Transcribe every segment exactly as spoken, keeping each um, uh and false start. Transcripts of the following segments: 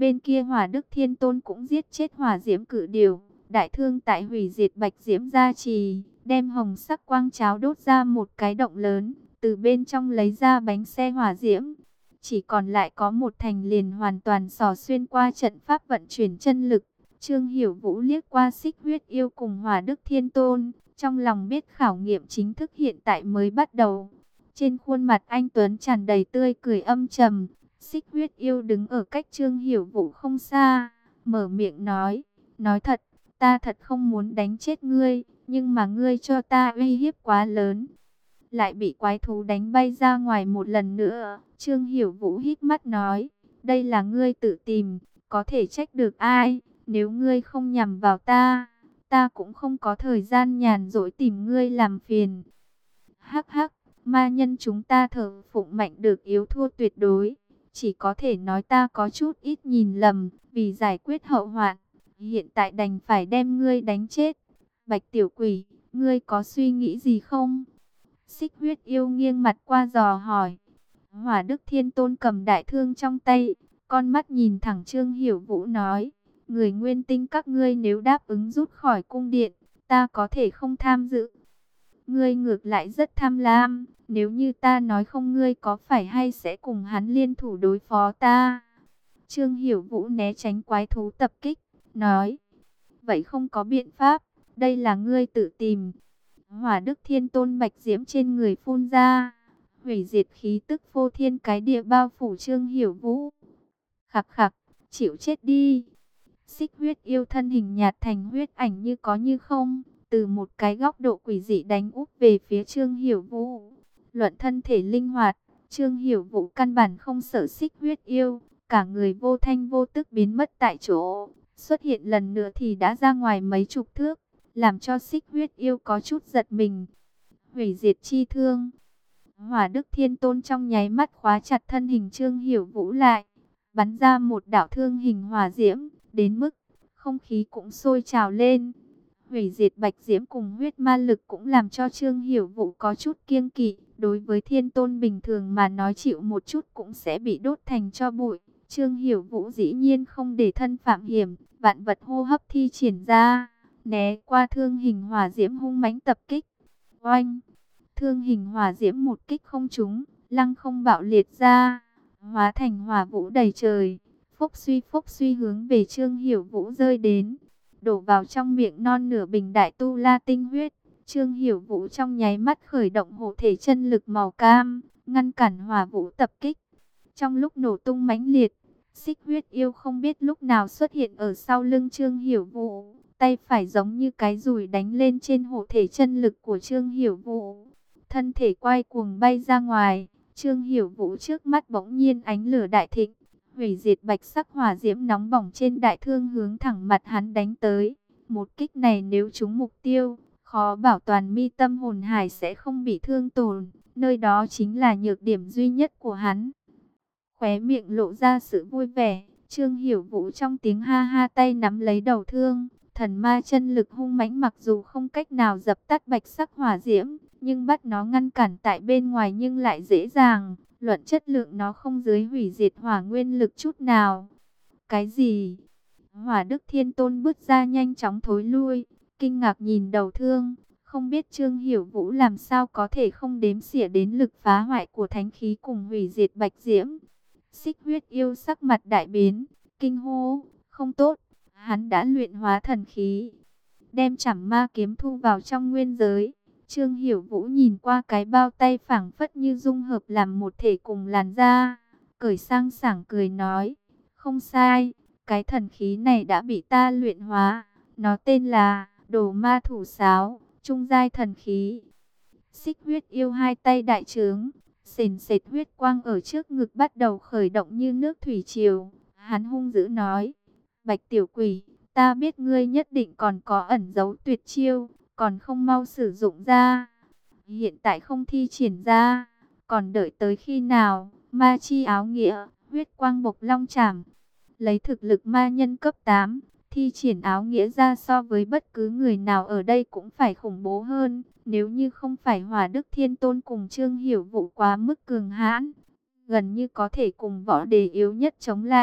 Bên kia Hỏa Đức Thiên Tôn cũng giết chết hỏa diễm cự điểu. Đại thương tại hủy diệt bạch diễm gia trì, đem hồng sắc quang cháo đốt ra một cái động lớn, từ bên trong lấy ra bánh xe hỏa diễm. Chỉ còn lại có một thành liền hoàn toàn xỏ xuyên qua trận pháp vận chuyển chân lực. Trương Hiểu Vũ liếc qua Xích Huyết Yêu cùng Hỏa Đức Thiên Tôn, trong lòng biết khảo nghiệm chính thức hiện tại mới bắt đầu. Trên khuôn mặt anh Tuấn tràn đầy tươi cười âm trầm. Xích Huyết Yêu đứng ở cách Trương Hiểu Vũ không xa, mở miệng nói, nói thật, ta thật không muốn đánh chết ngươi, nhưng mà ngươi cho ta uy hiếp quá lớn. Lại bị quái thú đánh bay ra ngoài một lần nữa. Trương Hiểu Vũ hít mắt nói, đây là ngươi tự tìm, có thể trách được ai, nếu ngươi không nhằm vào ta, ta cũng không có thời gian nhàn rỗi tìm ngươi làm phiền. Hắc hắc, ma nhân chúng ta thờ phụng mạnh được yếu thua tuyệt đối, chỉ có thể nói ta có chút ít nhìn lầm, vì giải quyết hậu hoạn, hiện tại đành phải đem ngươi đánh chết. Bạch tiểu quỷ, ngươi có suy nghĩ gì không? Xích Huyết Yêu nghiêng mặt qua dò hỏi. Hỏa Đức Thiên Tôn cầm đại thương trong tay, con mắt nhìn thẳng Trương Hiểu Vũ nói, người nguyên tinh các ngươi nếu đáp ứng rút khỏi cung điện, ta có thể không tham dự. Ngươi ngược lại rất tham lam, nếu như ta nói không ngươi có phải hay sẽ cùng hắn liên thủ đối phó ta? Trương Hiểu Vũ né tránh quái thú tập kích, nói, vậy không có biện pháp, đây là ngươi tự tìm. Hỏa Đức Thiên Tôn bạch diễm trên người phun ra, hủy diệt khí tức phô thiên cái địa bao phủ Trương Hiểu Vũ. Khặc khặc, chịu chết đi. Xích Huyết Yêu thân hình nhạt thành huyết ảnh như có như không, từ một cái góc độ quỷ dị đánh úp về phía Trương Hiểu Vũ. Luận thân thể linh hoạt, Trương Hiểu Vũ căn bản không sợ Xích Huyết Yêu, cả người vô thanh vô tức biến mất tại chỗ, xuất hiện lần nữa thì đã ra ngoài mấy chục thước, làm cho Xích Huyết Yêu có chút giật mình. Hủy diệt chi thương. Hỏa Đức Thiên Tôn trong nháy mắt khóa chặt thân hình Trương Hiểu Vũ lại, bắn ra một đạo thương hình hỏa diễm, đến mức không khí cũng sôi trào lên. Hủy diệt bạch diễm cùng huyết ma lực cũng làm cho Trương Hiểu Vũ có chút kiêng kỵ. Đối với Thiên Tôn bình thường mà nói chịu một chút cũng sẽ bị đốt thành tro bụi. Trương Hiểu Vũ dĩ nhiên không để thân phạm hiểm, vạn vật hô hấp thi triển ra, né qua thương hình hỏa diễm hung mãnh tập kích. Oanh! Thương hình hỏa diễm một kích không trúng, lăng không bạo liệt ra, hóa thành hỏa vũ đầy trời, phốc suy phốc suy hướng về Trương Hiểu Vũ rơi đến, đổ vào trong miệng non nửa bình đại tu la tinh huyết. Trương Hiểu Vũ trong nháy mắt khởi động hộ thể chân lực màu cam, ngăn cản hỏa vũ tập kích. Trong lúc nổ tung mãnh liệt, Xích Huyết Yêu không biết lúc nào xuất hiện ở sau lưng Trương Hiểu Vũ, tay phải giống như cái dùi đánh lên trên hộ thể chân lực của Trương Hiểu Vũ. Thân thể quay cuồng bay ra ngoài, Trương Hiểu Vũ trước mắt bỗng nhiên ánh lửa đại thịnh, hủy diệt bạch sắc hỏa diễm nóng bỏng trên đại thương hướng thẳng mặt hắn đánh tới. Một kích này nếu trúng mục tiêu, khó bảo toàn mi tâm hồn hải sẽ không bị thương tổn, nơi đó chính là nhược điểm duy nhất của hắn. Khóe miệng lộ ra sự vui vẻ, Trương Hiểu Vũ trong tiếng ha ha tay nắm lấy đầu thương, thần ma chân lực hung mãnh mặc dù không cách nào dập tắt bạch sắc hỏa diễm, nhưng bắt nó ngăn cản tại bên ngoài nhưng lại dễ dàng, luận chất lượng nó không dưới hủy diệt hỏa nguyên lực chút nào. Cái gì? Hỏa Đức Thiên Tôn bước ra nhanh chóng thối lui, kinh ngạc nhìn đầu thương, không biết Trương Hiểu Vũ làm sao có thể không đếm xỉa đến lực phá hoại của thánh khí cùng hủy diệt bạch diễm. Xích Huyết Yêu sắc mặt đại biến, kinh hô, không tốt, hắn đã luyện hóa thần khí, đem Trảm Ma kiếm thu vào trong nguyên giới. Trương Hiểu Vũ nhìn qua cái bao tay phảng phất như dung hợp làm một thể cùng làn da, cười sang sảng cười nói, không sai, cái thần khí này đã bị ta luyện hóa, nó tên là Đồ Ma Thủ Sáo, trung giai thần khí. Xích Huyết Yêu hai tay đại trướng, sền sệt huyết quang ở trước ngực bắt đầu khởi động như nước thủy triều. Hắn hung dữ nói, Bạch tiểu quỷ, ta biết ngươi nhất định còn có ẩn giấu tuyệt chiêu, còn không mau sử dụng ra. Hiện tại không thi triển ra, còn đợi tới khi nào? Ma chi áo nghĩa, huyết quang bộc long chảm. Lấy thực lực ma nhân cấp tám, thi triển áo nghĩa ra so với bất cứ người nào ở đây cũng phải khủng bố hơn. Nếu như không phải Hỏa Đức Thiên Tôn cùng Trương Hiểu Vũ quá mức cường hãn, gần như có thể cùng võ đề yếu nhất chống lại,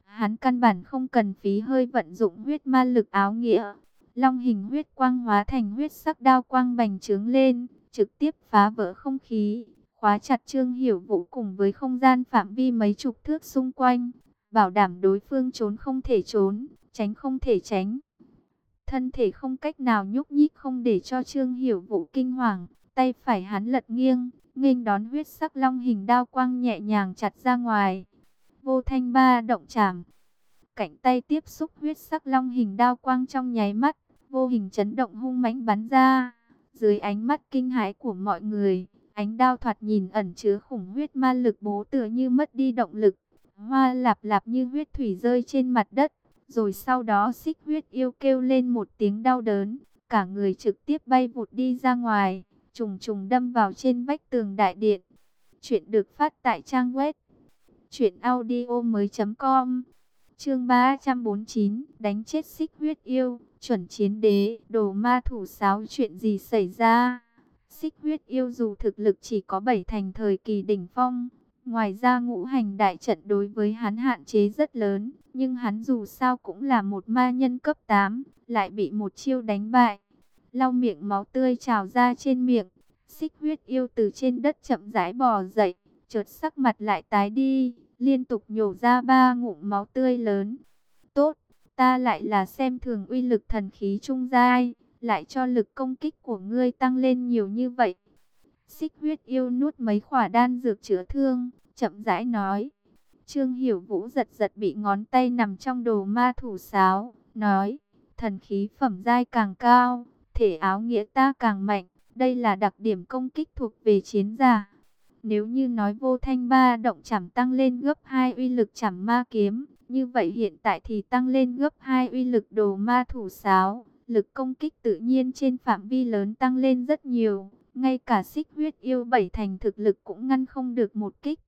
Hắn căn bản không cần phí hơi vận dụng huyết ma lực áo nghĩa. Long hình huyết quang hóa thành huyết sắc đao quang bành trướng lên, trực tiếp phá vỡ không khí, khóa chặt Trương Hiểu Vũ cùng với không gian phạm vi mấy chục thước xung quanh, bảo đảm đối phương trốn không thể trốn, tránh không thể tránh. Thân thể không cách nào nhúc nhích không để cho Trương Hiểu Vũ kinh hoàng, tay phải hắn lật nghiêng, nghênh đón huyết sắc long hình đao quang nhẹ nhàng chặt ra ngoài. Vô thanh ba động chạm, cánh tay tiếp xúc huyết sắc long hình đao quang trong nháy mắt, vô hình chấn động hung mãnh bắn ra. Dưới ánh mắt kinh hãi của mọi người, ánh đao thoạt nhìn ẩn chứa khủng huyết ma lực bố tựa như mất đi động lực, hoa lạp lạp như huyết thủy rơi trên mặt đất. Rồi sau đó Xích Huyết Yêu kêu lên một tiếng đau đớn, cả người trực tiếp bay vụt đi ra ngoài, trùng trùng đâm vào trên vách tường đại điện. Chuyện được phát tại trang web truyện audio mới.com. Chương ba trăm bốn mươi chín, đánh chết Xích Huyết Yêu, chuẩn chiến đế, đồ ma thủ sáo, chuyện gì xảy ra? Xích Huyết Yêu dù thực lực chỉ có bảy thành thời kỳ đỉnh phong, ngoài ra ngũ hành đại trận đối với hắn hạn chế rất lớn, nhưng hắn dù sao cũng là một ma nhân cấp tám, lại bị một chiêu đánh bại. Lau miệng máu tươi trào ra trên miệng, Xích Huyết Yêu từ trên đất chậm rãi bò dậy, chợt sắc mặt lại tái đi, liên tục nhổ ra ba ngụm máu tươi lớn. Tốt, ta lại là xem thường uy lực thần khí trung giai, lại cho lực công kích của ngươi tăng lên nhiều như vậy. Xích Huyết Yêu nuốt mấy khỏa đan dược chữa thương, chậm rãi nói. Trương Hiểu Vũ giật giật bị ngón tay nằm trong đồ ma thủ sáo, nói, thần khí phẩm giai càng cao, thể áo nghĩa ta càng mạnh, đây là đặc điểm công kích thuộc về chiến giả. Nếu như nói vô thanh ba động chảm tăng lên gấp hai uy lực chảm ma kiếm, như vậy hiện tại thì tăng lên gấp hai uy lực đồ ma thủ sáo, lực công kích tự nhiên trên phạm vi lớn tăng lên rất nhiều, ngay cả Xích Huyết Yêu bảy thành thực lực cũng ngăn không được một kích.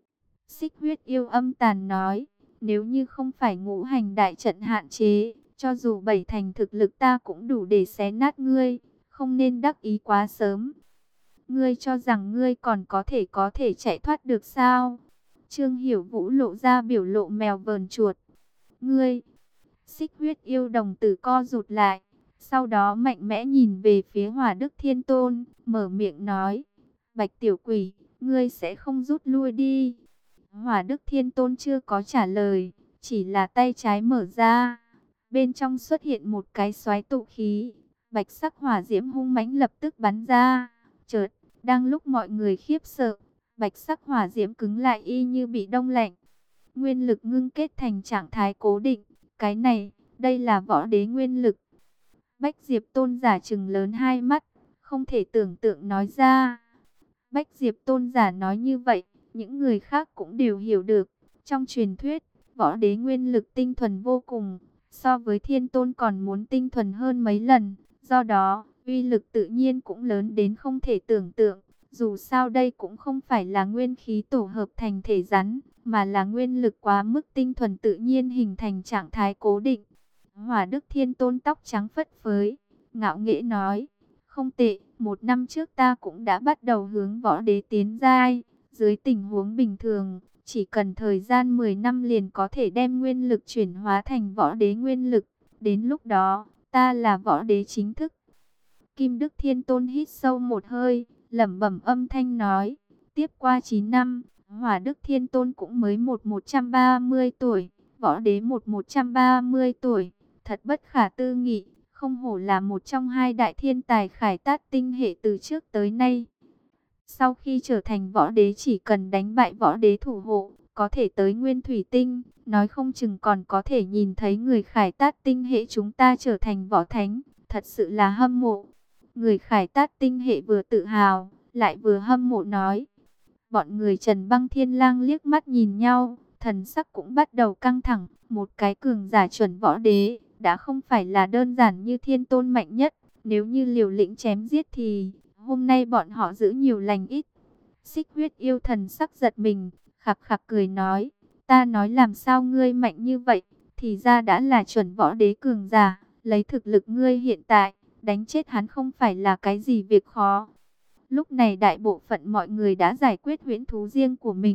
Xích Huyết Yêu âm tàn nói, nếu như không phải ngũ hành đại trận hạn chế, cho dù bảy thành thực lực ta cũng đủ để xé nát ngươi, không nên đắc ý quá sớm. Ngươi cho rằng ngươi còn có thể có thể chạy thoát được sao? Trương Hiểu Vũ lộ ra biểu lộ mèo vờn chuột. Ngươi, Xích Huyết Yêu đồng tử co rụt lại, sau đó mạnh mẽ nhìn về phía Hỏa Đức Thiên Tôn, mở miệng nói, Bạch tiểu quỷ, ngươi sẽ không rút lui đi. Hỏa Đức Thiên Tôn chưa có trả lời, chỉ là tay trái mở ra, bên trong xuất hiện một cái xoáy tụ khí, bạch sắc hỏa diễm hung mãnh lập tức bắn ra. Chợt, đang lúc mọi người khiếp sợ, bạch sắc hỏa diễm cứng lại y như bị đông lạnh. Nguyên lực ngưng kết thành trạng thái cố định, cái này, đây là võ đế nguyên lực. Bách Diệp Tôn giả trừng lớn hai mắt, không thể tưởng tượng nói ra. Bách Diệp Tôn giả nói như vậy, những người khác cũng đều hiểu được. Trong truyền thuyết, võ đế nguyên lực tinh thuần vô cùng, so với Thiên Tôn còn muốn tinh thuần hơn mấy lần. Do đó, uy lực tự nhiên cũng lớn đến không thể tưởng tượng. Dù sao đây cũng không phải là nguyên khí tổ hợp thành thể rắn, mà là nguyên lực quá mức tinh thuần tự nhiên hình thành trạng thái cố định. Hỏa Đức Thiên Tôn tóc trắng phất phới, ngạo nghễ nói, không tệ, một năm trước ta cũng đã bắt đầu hướng võ đế tiến giai. Dưới tình huống bình thường, chỉ cần thời gian mười năm liền có thể đem nguyên lực chuyển hóa thành võ đế nguyên lực. Đến lúc đó, ta là võ đế chính thức. Kim Đức Thiên Tôn hít sâu một hơi, lẩm bẩm âm thanh nói, tiếp qua chín năm, Hỏa Đức Thiên Tôn cũng mới một một trăm ba mươi tuổi, võ đế một một trăm ba mươi tuổi, thật bất khả tư nghị, không hổ là một trong hai đại thiên tài khải tát tinh hệ từ trước tới nay. Sau khi trở thành võ đế chỉ cần đánh bại võ đế thủ hộ, có thể tới nguyên thủy tinh, nói không chừng còn có thể nhìn thấy người khải tát tinh hệ chúng ta trở thành võ thánh, thật sự là hâm mộ. Người khải tát tinh hệ vừa tự hào, lại vừa hâm mộ nói. Bọn người Trần Băng Thiên Lang liếc mắt nhìn nhau, thần sắc cũng bắt đầu căng thẳng. Một cái cường giả chuẩn võ đế, đã không phải là đơn giản như Thiên Tôn mạnh nhất. Nếu như liều lĩnh chém giết thì, hôm nay bọn họ giữ nhiều lành ít. Xích Huyết Yêu thần sắc giật mình, khặc khặc cười nói. Ta nói làm sao ngươi mạnh như vậy, thì ra đã là chuẩn võ đế cường giả. Lấy thực lực ngươi hiện tại, đánh chết hắn không phải là cái gì việc khó. Lúc này đại bộ phận mọi người đã giải quyết huyễn thú riêng của mình,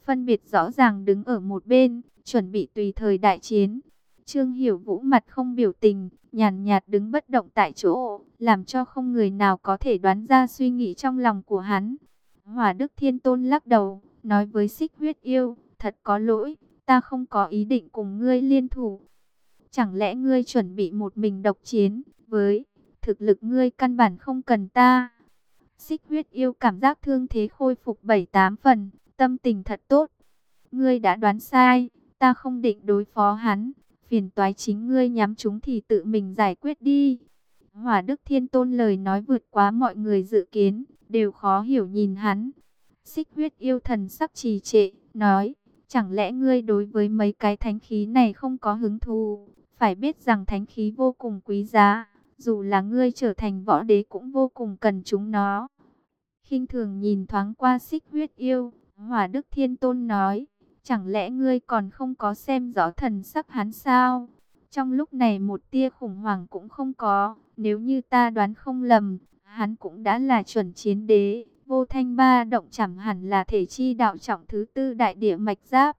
phân biệt rõ ràng đứng ở một bên, chuẩn bị tùy thời đại chiến. Trương Hiểu Vũ mặt không biểu tình, nhàn nhạt đứng bất động tại chỗ, làm cho không người nào có thể đoán ra suy nghĩ trong lòng của hắn. Hỏa Đức Thiên Tôn lắc đầu, nói với Xích Huyết Yêu, thật có lỗi, ta không có ý định cùng ngươi liên thủ. Chẳng lẽ ngươi chuẩn bị một mình độc chiến, với thực lực ngươi căn bản không cần ta. Xích Huyết Yêu cảm giác thương thế khôi phục bảy tám phần, tâm tình thật tốt. Ngươi đã đoán sai, ta không định đối phó hắn, phiền toái chính ngươi nhắm chúng thì tự mình giải quyết đi. Hỏa Đức Thiên Tôn lời nói vượt quá mọi người dự kiến, đều khó hiểu nhìn hắn. Xích Huyết Yêu thần sắc trì trệ, nói, chẳng lẽ ngươi đối với mấy cái thánh khí này không có hứng thú? Phải biết rằng thánh khí vô cùng quý giá, dù là ngươi trở thành võ đế cũng vô cùng cần chúng nó. Khinh thường nhìn thoáng qua Xích Huyết Yêu, Hỏa Đức Thiên Tôn nói, chẳng lẽ ngươi còn không có xem rõ thần sắc hắn sao? Trong lúc này một tia khủng hoảng cũng không có, nếu như ta đoán không lầm, hắn cũng đã là chuẩn chiến đế. Vô Thanh Ba Động chẳng hẳn là thể chi đạo trọng thứ tư đại địa mạch giáp.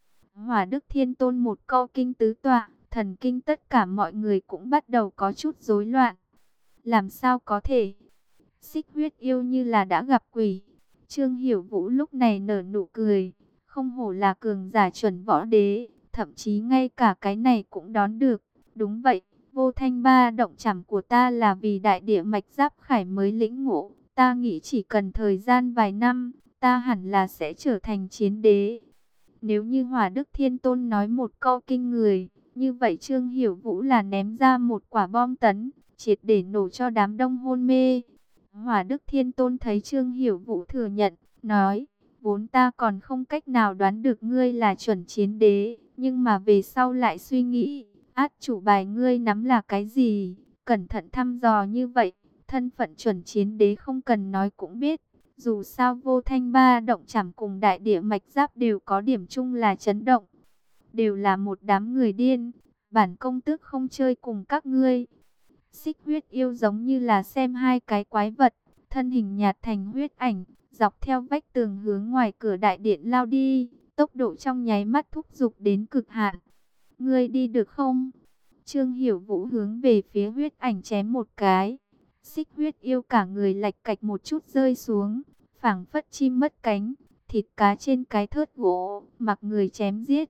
Hỏa Đức Thiên Tôn một câu kinh tứ tọa, thần kinh tất cả mọi người cũng bắt đầu có chút rối loạn. Làm sao có thể? Xích Huyết Yêu như là đã gặp quỷ. Trương Hiểu Vũ lúc này nở nụ cười, không hổ là cường giả chuẩn võ đế, thậm chí ngay cả cái này cũng đón được. Đúng vậy, Vô Thanh Ba Động chảm của ta là vì đại địa mạch giáp khải mới lĩnh ngộ. Ta nghĩ chỉ cần thời gian vài năm, ta hẳn là sẽ trở thành chiến đế. Nếu như Hỏa Đức Thiên Tôn nói một câu kinh người, như vậy Trương Hiểu Vũ là ném ra một quả bom tấn, triệt để nổ cho đám đông hôn mê. Hỏa Đức Thiên Tôn thấy Trương Hiểu Vũ thừa nhận, nói, vốn ta còn không cách nào đoán được ngươi là chuẩn chiến đế, nhưng mà về sau lại suy nghĩ, át chủ bài ngươi nắm là cái gì, cẩn thận thăm dò như vậy. Thân phận chuẩn chiến đế không cần nói cũng biết, dù sao Vô Thanh Ba Động chảm cùng đại địa mạch giáp đều có điểm chung là chấn động. Đều là một đám người điên, bản công tước không chơi cùng các ngươi. Xích Huyết Yêu giống như là xem hai cái quái vật, thân hình nhạt thành huyết ảnh, dọc theo vách tường hướng ngoài cửa đại điện lao đi, tốc độ trong nháy mắt thúc giục đến cực hạn. Ngươi đi được không? Trương Hiểu Vũ hướng về phía huyết ảnh chém một cái. Xích Huyết Yêu cả người lạch cạch một chút rơi xuống, phảng phất chim mất cánh, thịt cá trên cái thớt gỗ, mặc người chém giết.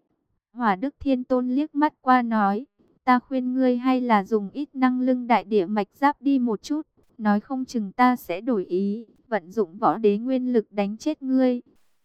Hỏa Đức Thiên Tôn liếc mắt qua nói, ta khuyên ngươi hay là dùng ít năng lưng đại địa mạch giáp đi một chút, nói không chừng ta sẽ đổi ý, vận dụng võ đế nguyên lực đánh chết ngươi.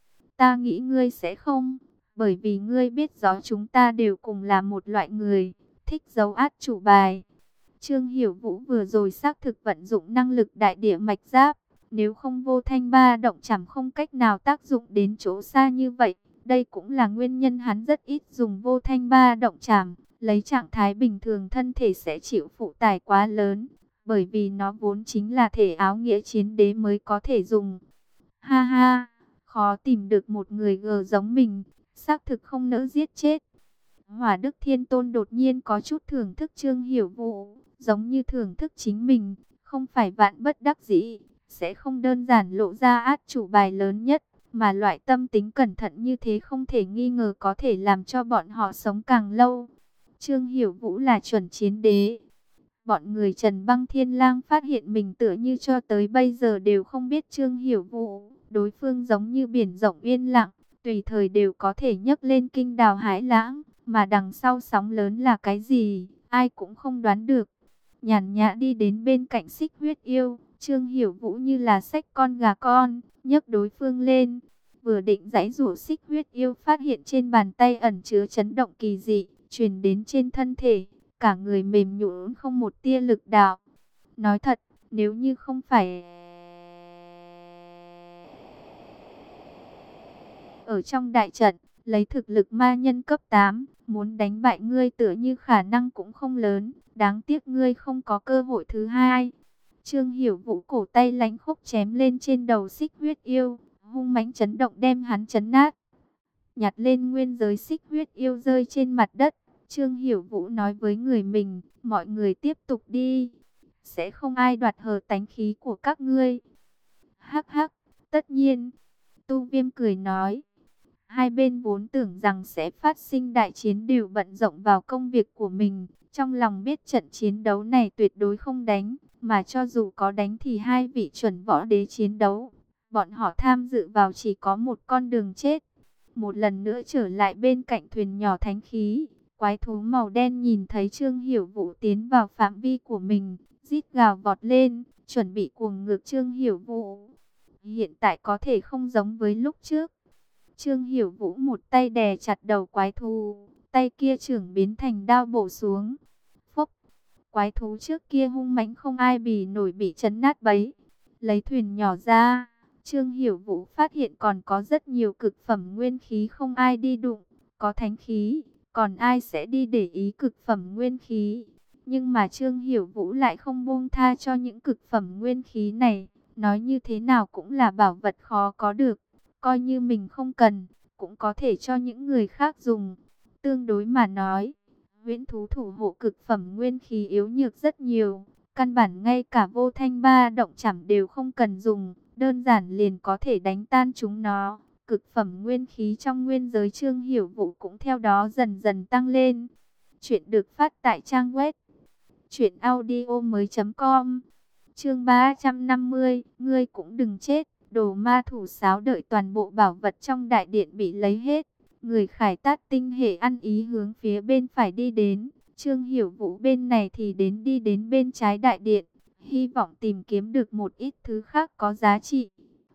Ta nghĩ ngươi sẽ không, bởi vì ngươi biết rõ chúng ta đều cùng là một loại người, thích giấu át chủ bài. Trương Hiểu Vũ vừa rồi xác thực vận dụng năng lực đại địa mạch giáp, nếu không Vô Thanh Ba Động chảm không cách nào tác dụng đến chỗ xa như vậy. Đây cũng là nguyên nhân hắn rất ít dùng Vô Thanh Ba Động chảm, lấy trạng thái bình thường thân thể sẽ chịu phụ tải quá lớn, bởi vì nó vốn chính là thể áo nghĩa chiến đế mới có thể dùng. Ha ha, khó tìm được một người gờ giống mình, xác thực không nỡ giết chết. Hỏa Đức Thiên Tôn đột nhiên có chút thưởng thức Trương Hiểu Vũ, giống như thưởng thức chính mình, không phải vạn bất đắc dĩ, sẽ không đơn giản lộ ra át chủ bài lớn nhất, mà loại tâm tính cẩn thận như thế không thể nghi ngờ có thể làm cho bọn họ sống càng lâu. Trương Hiểu Vũ là chuẩn chiến đế. Bọn người Trần Băng Thiên Lang phát hiện mình tựa như cho tới bây giờ đều không biết Trương Hiểu Vũ, đối phương giống như biển rộng yên lặng, tùy thời đều có thể nhấc lên kinh đào hải lãng. Mà đằng sau sóng lớn là cái gì, ai cũng không đoán được. Nhàn nhã đi đến bên cạnh Xích Huyết Yêu, Trương Hiểu Vũ như là xách con gà con, nhấc đối phương lên. Vừa định giãy giụa, Xích Huyết Yêu phát hiện trên bàn tay ẩn chứa chấn động kỳ dị, truyền đến trên thân thể, cả người mềm nhũn không một tia lực đạo. Nói thật, nếu như không phải ở trong đại trận, lấy thực lực ma nhân cấp tám, muốn đánh bại ngươi tựa như khả năng cũng không lớn, đáng tiếc ngươi không có cơ hội thứ hai. Trương Hiểu Vũ cổ tay lãnh khốc chém lên trên đầu Xích Huyết Yêu, hung mãnh chấn động đem hắn chấn nát. Nhặt lên nguyên giới Xích Huyết Yêu rơi trên mặt đất, Trương Hiểu Vũ nói với người mình, mọi người tiếp tục đi, sẽ không ai đoạt hờ tánh khí của các ngươi. Hắc hắc, tất nhiên. Tu Viêm cười nói, Hai bên vốn tưởng rằng sẽ phát sinh đại chiến đều bận rộn vào công việc của mình. Trong lòng biết trận chiến đấu này tuyệt đối không đánh, mà cho dù có đánh thì hai vị chuẩn võ đế chiến đấu. Bọn họ tham dự vào chỉ có một con đường chết. Một lần nữa trở lại bên cạnh thuyền nhỏ thánh khí. Quái thú màu đen nhìn thấy Trương Hiểu Vũ tiến vào phạm vi của mình, rít gào vọt lên, chuẩn bị cuồng ngược Trương Hiểu Vũ. Hiện tại có thể không giống với lúc trước. Trương Hiểu Vũ một tay đè chặt đầu quái thú, tay kia trưởng biến thành đao bổ xuống. Phốc, quái thú trước kia hung mãnh không ai bì nổi bị chấn nát bấy. Lấy thuyền nhỏ ra, Trương Hiểu Vũ phát hiện còn có rất nhiều cực phẩm nguyên khí không ai đi đụng, có thánh khí, còn ai sẽ đi để ý cực phẩm nguyên khí. Nhưng mà Trương Hiểu Vũ lại không buông tha cho những cực phẩm nguyên khí này, nói như thế nào cũng là bảo vật khó có được. Coi như mình không cần, cũng có thể cho những người khác dùng. Tương đối mà nói, huyễn thú thủ hộ cực phẩm nguyên khí yếu nhược rất nhiều. Căn bản ngay cả vô thanh ba động chảm đều không cần dùng, đơn giản liền có thể đánh tan chúng nó. Cực phẩm nguyên khí trong nguyên giới Trương Hiểu Vũ cũng theo đó dần dần tăng lên. Chuyện được phát tại trang web truyện audio mới.com. Chương ba trăm năm mươi, ngươi cũng đừng chết. Đồ ma thủ sáo đợi toàn bộ bảo vật trong đại điện bị lấy hết. Người Khải Tát tinh hệ ăn ý hướng phía bên phải đi đến. Trương Hiểu Vũ bên này thì đến đi đến bên trái đại điện. Hy vọng tìm kiếm được một ít thứ khác có giá trị.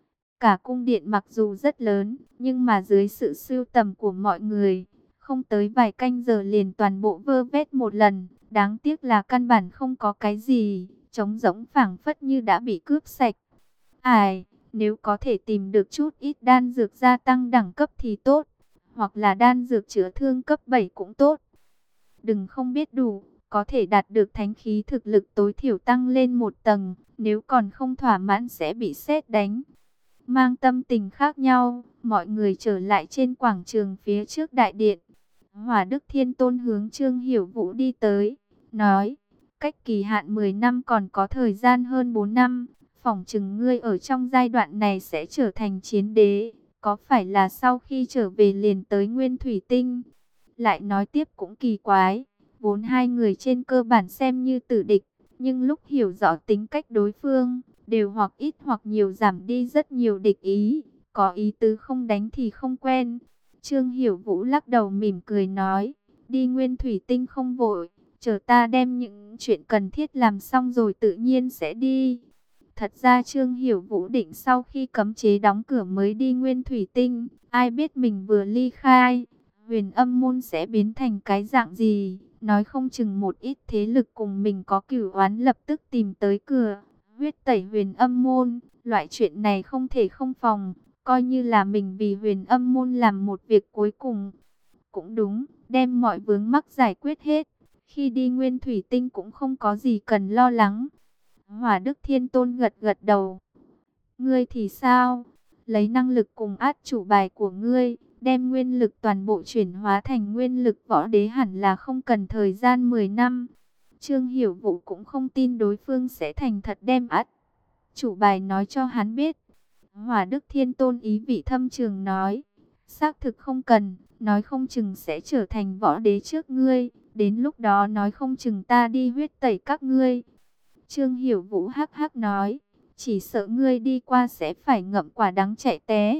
Cả cung điện mặc dù rất lớn, nhưng mà dưới sự sưu tầm của mọi người, không tới vài canh giờ liền toàn bộ vơ vét một lần. Đáng tiếc là căn bản không có cái gì, trống rỗng phảng phất như đã bị cướp sạch. Ai... Nếu có thể tìm được chút ít đan dược gia tăng đẳng cấp thì tốt, hoặc là đan dược chữa thương cấp bảy cũng tốt. Đừng không biết đủ, có thể đạt được thánh khí thực lực tối thiểu tăng lên một tầng, nếu còn không thỏa mãn sẽ bị sét đánh. Mang tâm tình khác nhau, mọi người trở lại trên quảng trường phía trước đại điện. Hỏa Đức Thiên Tôn hướng Trương Hiểu Vũ đi tới, nói, cách kỳ hạn mười năm còn có thời gian hơn bốn năm. Phỏng chừng ngươi ở trong giai đoạn này sẽ trở thành chiến đế, có phải là sau khi trở về liền tới Nguyên Thủy Tinh? Lại nói tiếp cũng kỳ quái, vốn hai người trên cơ bản xem như tử địch, nhưng lúc hiểu rõ tính cách đối phương, đều hoặc ít hoặc nhiều giảm đi rất nhiều địch ý, có ý tứ không đánh thì không quen. Trương Hiểu Vũ lắc đầu mỉm cười nói, đi Nguyên Thủy Tinh không vội, chờ ta đem những chuyện cần thiết làm xong rồi tự nhiên sẽ đi. Thật ra Trương Hiểu Vũ định sau khi cấm chế đóng cửa mới đi Nguyên Thủy Tinh. Ai biết mình vừa ly khai, Huyền Âm Môn sẽ biến thành cái dạng gì. Nói không chừng một ít thế lực cùng mình có cửu oán lập tức tìm tới cửa. Huyết tẩy Huyền Âm Môn, loại chuyện này không thể không phòng. Coi như là mình vì Huyền Âm Môn làm một việc cuối cùng. Cũng đúng, đem mọi vướng mắc giải quyết hết. Khi đi Nguyên Thủy Tinh cũng không có gì cần lo lắng. Hỏa Đức Thiên Tôn gật gật đầu. Ngươi thì sao? Lấy năng lực cùng át chủ bài của ngươi, đem nguyên lực toàn bộ chuyển hóa thành nguyên lực võ đế hẳn là không cần thời gian mười năm. Trương Hiểu Vũ cũng không tin đối phương sẽ thành thật đem át chủ bài nói cho hắn biết. Hỏa Đức Thiên Tôn ý vị thâm trường nói, xác thực không cần, nói không chừng sẽ trở thành võ đế trước ngươi, đến lúc đó nói không chừng ta đi huyết tẩy các ngươi. Trương Hiểu Vũ hắc hắc nói, chỉ sợ ngươi đi qua sẽ phải ngậm quả đắng chạy té.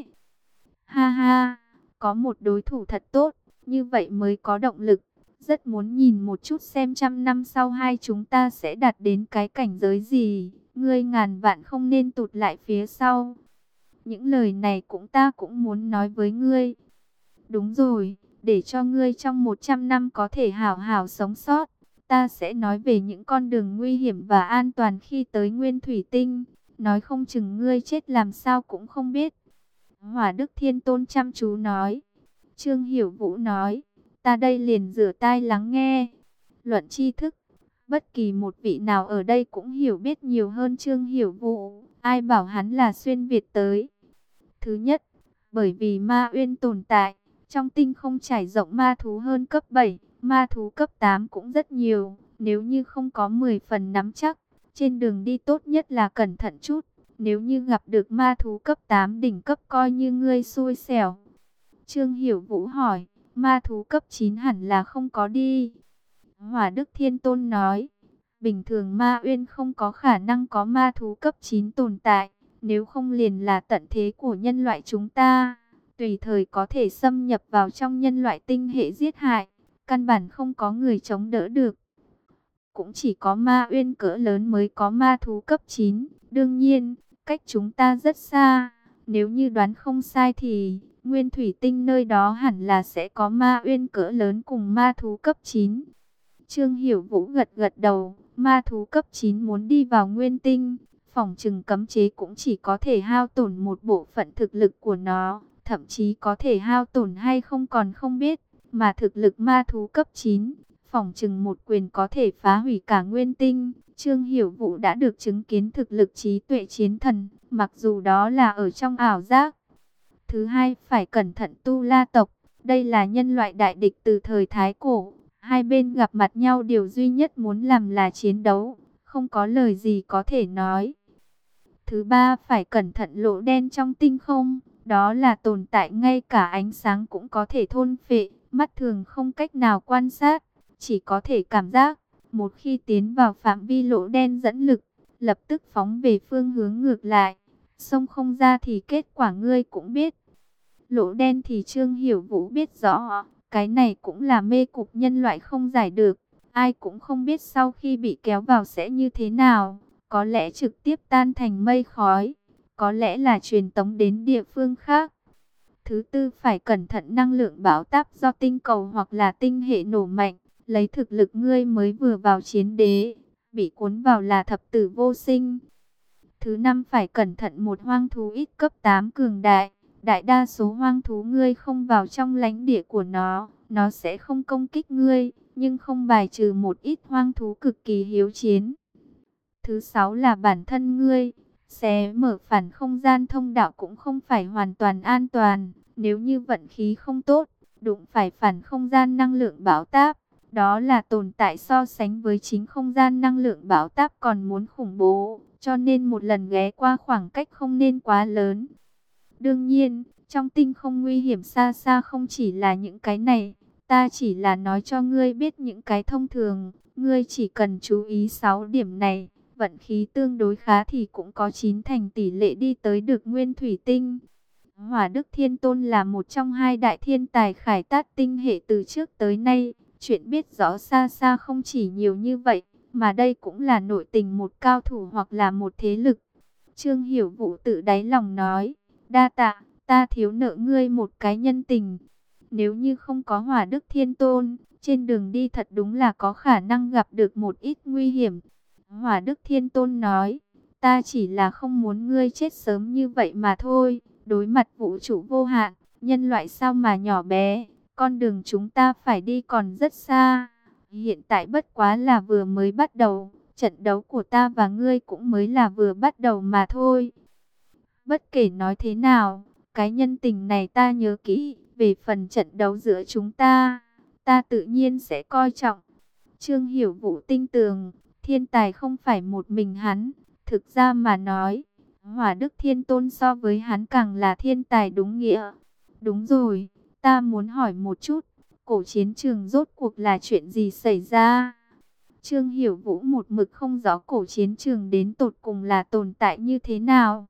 Ha ha, có một đối thủ thật tốt, như vậy mới có động lực. Rất muốn nhìn một chút xem trăm năm sau hai chúng ta sẽ đạt đến cái cảnh giới gì. Ngươi ngàn vạn không nên tụt lại phía sau. Những lời này cũng ta cũng muốn nói với ngươi. Đúng rồi, để cho ngươi trong một trăm năm có thể hảo hảo sống sót. Ta sẽ nói về những con đường nguy hiểm và an toàn khi tới Nguyên Thủy Tinh. Nói không chừng ngươi chết làm sao cũng không biết. Hỏa Đức Thiên Tôn chăm chú nói. Trương Hiểu Vũ nói, ta đây liền rửa tai lắng nghe. Luận tri thức, bất kỳ một vị nào ở đây cũng hiểu biết nhiều hơn Trương Hiểu Vũ. Ai bảo hắn là xuyên Việt tới. Thứ nhất, bởi vì ma uyên tồn tại, trong tinh không trải rộng ma thú hơn cấp bảy. Ma thú cấp tám cũng rất nhiều, nếu như không có mười phần nắm chắc, trên đường đi tốt nhất là cẩn thận chút. Nếu như gặp được ma thú cấp tám đỉnh cấp coi như ngươi xui xẻo. Trương Hiểu Vũ hỏi, ma thú cấp chín hẳn là không có đi. Hỏa Đức Thiên Tôn nói, bình thường ma uyên không có khả năng có ma thú cấp chín tồn tại, nếu không liền là tận thế của nhân loại chúng ta, tùy thời có thể xâm nhập vào trong nhân loại tinh hệ giết hại, căn bản không có người chống đỡ được. Cũng chỉ có ma uyên cỡ lớn mới có ma thú cấp chín, đương nhiên, cách chúng ta rất xa, nếu như đoán không sai thì Nguyên Thủy Tinh nơi đó hẳn là sẽ có ma uyên cỡ lớn cùng ma thú cấp chín. Trương Hiểu Vũ gật gật đầu, ma thú cấp chín muốn đi vào Nguyên Tinh, phỏng chừng cấm chế cũng chỉ có thể hao tổn một bộ phận thực lực của nó, thậm chí có thể hao tổn hay không còn không biết, mà thực lực ma thú cấp chín, phỏng chừng một quyền có thể phá hủy cả Nguyên Tinh. Trương Hiểu Vũ đã được chứng kiến thực lực trí tuệ chiến thần, mặc dù đó là ở trong ảo giác. Thứ hai, phải cẩn thận Tu La tộc, đây là nhân loại đại địch từ thời Thái Cổ. Hai bên gặp mặt nhau điều duy nhất muốn làm là chiến đấu, không có lời gì có thể nói. Thứ ba, phải cẩn thận lỗ đen trong tinh không, đó là tồn tại ngay cả ánh sáng cũng có thể thôn phệ, mắt thường không cách nào quan sát, chỉ có thể cảm giác. Một khi tiến vào phạm vi lỗ đen dẫn lực, lập tức phóng về phương hướng ngược lại, xông không ra thì kết quả ngươi cũng biết. Lỗ đen thì Trương Hiểu Vũ biết rõ. Cái này cũng là mê cục nhân loại không giải được, ai cũng không biết sau khi bị kéo vào sẽ như thế nào, có lẽ trực tiếp tan thành mây khói, có lẽ là truyền tống đến địa phương khác. Thứ tư, phải cẩn thận năng lượng bão táp do tinh cầu hoặc là tinh hệ nổ mạnh, lấy thực lực ngươi mới vừa vào chiến đế, bị cuốn vào là thập tử vô sinh. Thứ năm, phải cẩn thận một hoang thú ít cấp tám cường đại. Đại đa số hoang thú ngươi không vào trong lãnh địa của nó, nó sẽ không công kích ngươi, nhưng không bài trừ một ít hoang thú cực kỳ hiếu chiến. Thứ sáu là bản thân ngươi, xé mở phản không gian thông đạo cũng không phải hoàn toàn an toàn, nếu như vận khí không tốt, đụng phải phản không gian năng lượng bão táp, đó là tồn tại so sánh với chính không gian năng lượng bão táp còn muốn khủng bố, cho nên một lần ghé qua khoảng cách không nên quá lớn. Đương nhiên, trong tinh không nguy hiểm xa xa không chỉ là những cái này, ta chỉ là nói cho ngươi biết những cái thông thường, ngươi chỉ cần chú ý sáu điểm này, vận khí tương đối khá thì cũng có chín thành tỷ lệ đi tới được Nguyên Thủy Tinh. Hỏa Đức Thiên Tôn là một trong hai đại thiên tài khải tát tinh hệ từ trước tới nay, chuyện biết rõ xa xa không chỉ nhiều như vậy, mà đây cũng là nội tình một cao thủ hoặc là một thế lực. Trương Hiểu Vũ tự đáy lòng nói, đa tạ, ta thiếu nợ ngươi một cái nhân tình. Nếu như không có Hỏa Đức Thiên Tôn, trên đường đi thật đúng là có khả năng gặp được một ít nguy hiểm. Hỏa Đức Thiên Tôn nói, ta chỉ là không muốn ngươi chết sớm như vậy mà thôi. Đối mặt vũ trụ vô hạn, nhân loại sao mà nhỏ bé, con đường chúng ta phải đi còn rất xa. Hiện tại bất quá là vừa mới bắt đầu, trận đấu của ta và ngươi cũng mới là vừa bắt đầu mà thôi. Bất kể nói thế nào, cái nhân tình này ta nhớ kỹ, về phần trận đấu giữa chúng ta, ta tự nhiên sẽ coi trọng. Trương Hiểu Vũ tinh tường, thiên tài không phải một mình hắn, thực ra mà nói, Hỏa Đức Thiên Tôn so với hắn càng là thiên tài đúng nghĩa. Đúng rồi, ta muốn hỏi một chút, cổ chiến trường rốt cuộc là chuyện gì xảy ra? Trương Hiểu Vũ một mực không rõ cổ chiến trường đến tột cùng là tồn tại như thế nào.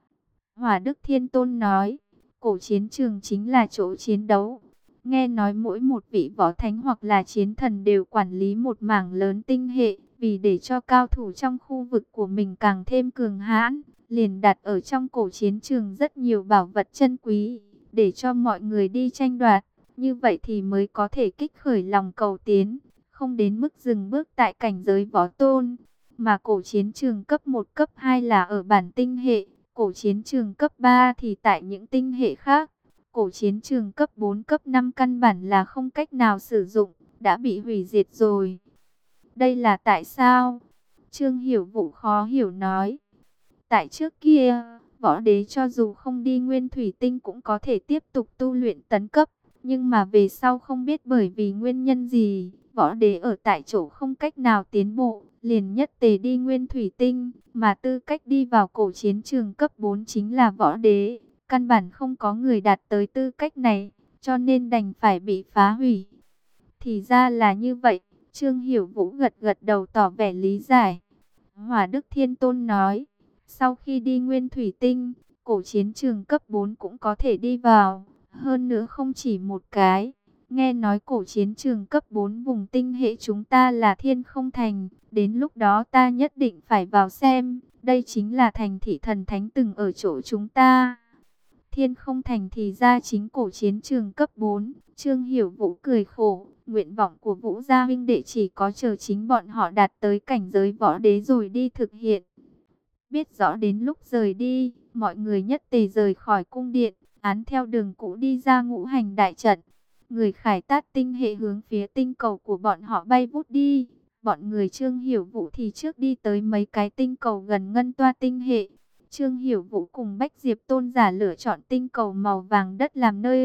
Hỏa Đức Thiên Tôn nói, cổ chiến trường chính là chỗ chiến đấu. Nghe nói mỗi một vị võ thánh hoặc là chiến thần đều quản lý một mảng lớn tinh hệ, vì để cho cao thủ trong khu vực của mình càng thêm cường hãn, liền đặt ở trong cổ chiến trường rất nhiều bảo vật chân quý, để cho mọi người đi tranh đoạt, như vậy thì mới có thể kích khởi lòng cầu tiến, không đến mức dừng bước tại cảnh giới võ tôn. Mà cổ chiến trường cấp một cấp hai là ở bản tinh hệ, cổ chiến trường cấp ba thì tại những tinh hệ khác. Cổ chiến trường cấp bốn cấp năm căn bản là không cách nào sử dụng, đã bị hủy diệt rồi. Đây là tại sao? Trương Hiểu Vũ khó hiểu nói. Tại trước kia, võ đế cho dù không đi Nguyên Thủy Tinh cũng có thể tiếp tục tu luyện tấn cấp. Nhưng mà về sau không biết bởi vì nguyên nhân gì, võ đế ở tại chỗ không cách nào tiến bộ, liền nhất tề đi Nguyên Thủy Tinh. Mà tư cách đi vào cổ chiến trường cấp bốn chính là võ đế. Căn bản không có người đạt tới tư cách này, cho nên đành phải bị phá hủy. Thì ra là như vậy, Trương Hiểu Vũ gật gật đầu tỏ vẻ lý giải. Hỏa Đức Thiên Tôn nói, sau khi đi Nguyên Thủy Tinh, cổ chiến trường cấp bốn cũng có thể đi vào, hơn nữa không chỉ một cái. Nghe nói cổ chiến trường cấp bốn vùng tinh hệ chúng ta là Thiên Không Thành, đến lúc đó ta nhất định phải vào xem, đây chính là thành thị thần thánh từng ở chỗ chúng ta. Thiên Không Thành thì ra chính cổ chiến trường cấp bốn, Trương Hiểu Vũ cười khổ, nguyện vọng của Vũ gia huynh đệ chỉ có chờ chính bọn họ đạt tới cảnh giới võ đế rồi đi thực hiện. Biết rõ đến lúc rời đi, mọi người nhất tề rời khỏi cung điện, án theo đường cũ đi ra ngũ hành đại trận. Người khải tát tinh hệ hướng phía tinh cầu của bọn họ bay vút đi. Bọn người Trương Hiểu Vũ thì trước đi tới mấy cái tinh cầu gần ngân toa tinh hệ. Trương Hiểu Vũ cùng Bách Diệp Tôn giả lựa chọn tinh cầu màu vàng đất làm nơi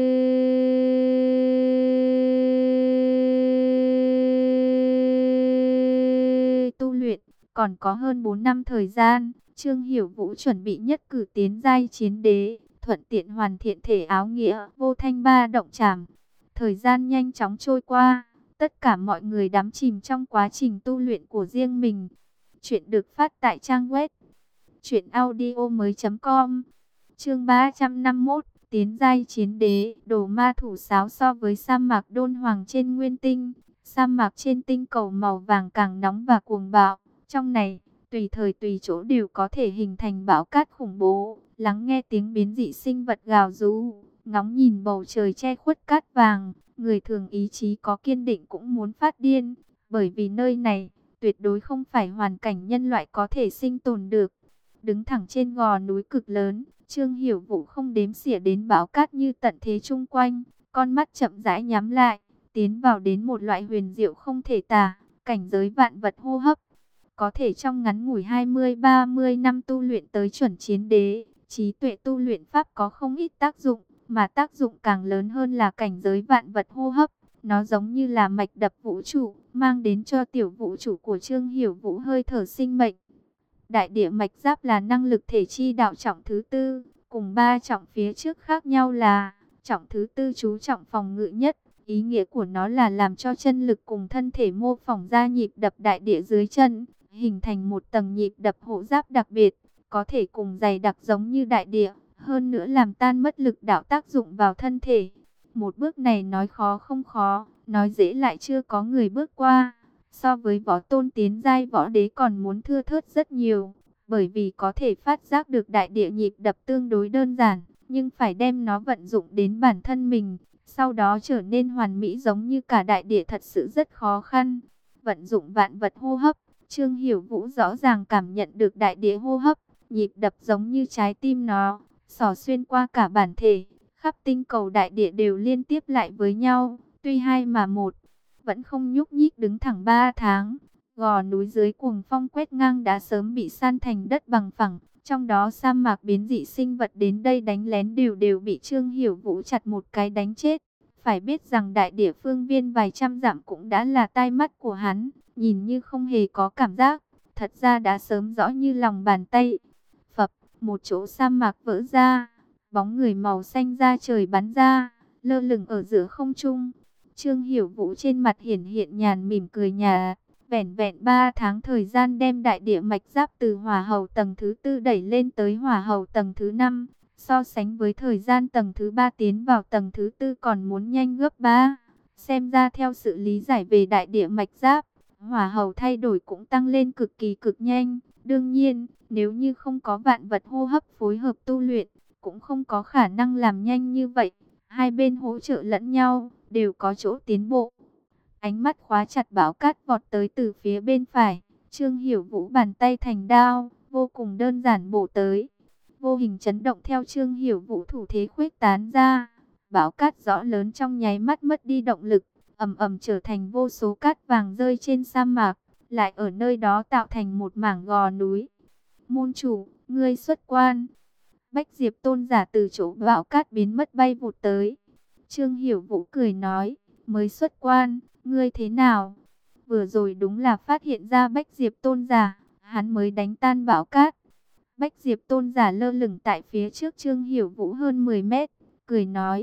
tu luyện. Còn có hơn bốn năm thời gian, Trương Hiểu Vũ chuẩn bị nhất cử tiến giai chiến đế, thuận tiện hoàn thiện thể áo nghĩa vô thanh ba động trảm. Thời gian nhanh chóng trôi qua, tất cả mọi người đắm chìm trong quá trình tu luyện của riêng mình. Chuyện được phát tại trang web truyện audio mới chấm com. Chương ba trăm năm mươi mốt, tiến giai chiến đế. Đồ ma thủ sáo so với sa mạc đôn hoàng trên nguyên tinh, sa mạc trên tinh cầu màu vàng càng nóng và cuồng bạo. Trong này, tùy thời tùy chỗ đều có thể hình thành bão cát khủng bố. Lắng nghe tiếng biến dị sinh vật gào rú, ngóng nhìn bầu trời che khuất cát vàng, người thường ý chí có kiên định cũng muốn phát điên, bởi vì nơi này tuyệt đối không phải hoàn cảnh nhân loại có thể sinh tồn được. Đứng thẳng trên gò núi cực lớn, Trương Hiểu Vũ không đếm xỉa đến bão cát như tận thế chung quanh, con mắt chậm rãi nhắm lại, tiến vào đến một loại huyền diệu không thể tả, cảnh giới vạn vật hô hấp. Có thể trong ngắn ngủi hai mươi ba mươi năm tu luyện tới chuẩn chiến đế, trí tuệ tu luyện pháp có không ít tác dụng, mà tác dụng càng lớn hơn là cảnh giới vạn vật hô hấp. Nó giống như là mạch đập vũ trụ, mang đến cho tiểu vũ trụ của Trương Hiểu Vũ hơi thở sinh mệnh. Đại địa mạch giáp là năng lực thể chi đạo trọng thứ tư, cùng ba trọng phía trước khác nhau là, trọng thứ tư chú trọng phòng ngự nhất. Ý nghĩa của nó là làm cho chân lực cùng thân thể mô phỏng ra nhịp đập đại địa dưới chân, hình thành một tầng nhịp đập hộ giáp đặc biệt, có thể cùng dày đặc giống như đại địa, hơn nữa làm tan mất lực đạo tác dụng vào thân thể. Một bước này nói khó không khó, nói dễ lại chưa có người bước qua. So với võ tôn tiến giai võ đế còn muốn thưa thớt rất nhiều, bởi vì có thể phát giác được đại địa nhịp đập tương đối đơn giản, nhưng phải đem nó vận dụng đến bản thân mình, sau đó trở nên hoàn mỹ giống như cả đại địa thật sự rất khó khăn. Vận dụng vạn vật hô hấp, Trương Hiểu Vũ rõ ràng cảm nhận được đại địa hô hấp, nhịp đập giống như trái tim nó, xỏ xuyên qua cả bản thể, khắp tinh cầu đại địa đều liên tiếp lại với nhau, tuy hai mà một, vẫn không nhúc nhích đứng thẳng ba tháng. Gò núi dưới cuồng phong quét ngang đã sớm bị san thành đất bằng phẳng, trong đó sa mạc biến dị sinh vật đến đây đánh lén đều đều bị Trương Hiểu Vũ chặt một cái đánh chết. Phải biết rằng đại địa phương viên vài trăm dặm cũng đã là tai mắt của hắn, nhìn như không hề có cảm giác, thật ra đã sớm rõ như lòng bàn tay. Phập, một chỗ sa mạc vỡ ra, bóng người màu xanh ra trời bắn ra, lơ lửng ở giữa không trung. Trương Hiểu Vũ trên mặt hiển hiện nhàn mỉm cười nhà, vẻn vẹn ba tháng thời gian đem đại địa mạch giáp từ hỏa hầu tầng thứ tư đẩy lên tới hỏa hầu tầng thứ năm. So sánh với thời gian tầng thứ ba tiến vào tầng thứ tư còn muốn nhanh gấp ba. Xem ra theo sự lý giải về đại địa mạch giáp, hỏa hầu thay đổi cũng tăng lên cực kỳ cực nhanh. Đương nhiên, nếu như không có vạn vật hô hấp phối hợp tu luyện, cũng không có khả năng làm nhanh như vậy. Hai bên hỗ trợ lẫn nhau, đều có chỗ tiến bộ. Ánh mắt khóa chặt bão cát vọt tới từ phía bên phải. Trương Hiểu Vũ bàn tay thành đao, vô cùng đơn giản bổ tới. Vô hình chấn động theo Trương Hiểu Vũ thủ thế khuếch tán ra. Bão cát rõ lớn trong nháy mắt mất đi động lực, ầm ầm trở thành vô số cát vàng rơi trên sa mạc, lại ở nơi đó tạo thành một mảng gò núi. Môn chủ, ngươi xuất quan. Bách Diệp Tôn giả từ chỗ bão cát biến mất bay vụt tới. Trương Hiểu Vũ cười nói, mới xuất quan, ngươi thế nào? Vừa rồi đúng là phát hiện ra Bách Diệp Tôn giả, hắn mới đánh tan bão cát. Bách Diệp Tôn giả lơ lửng tại phía trước Trương Hiểu Vũ hơn mười mét, cười nói,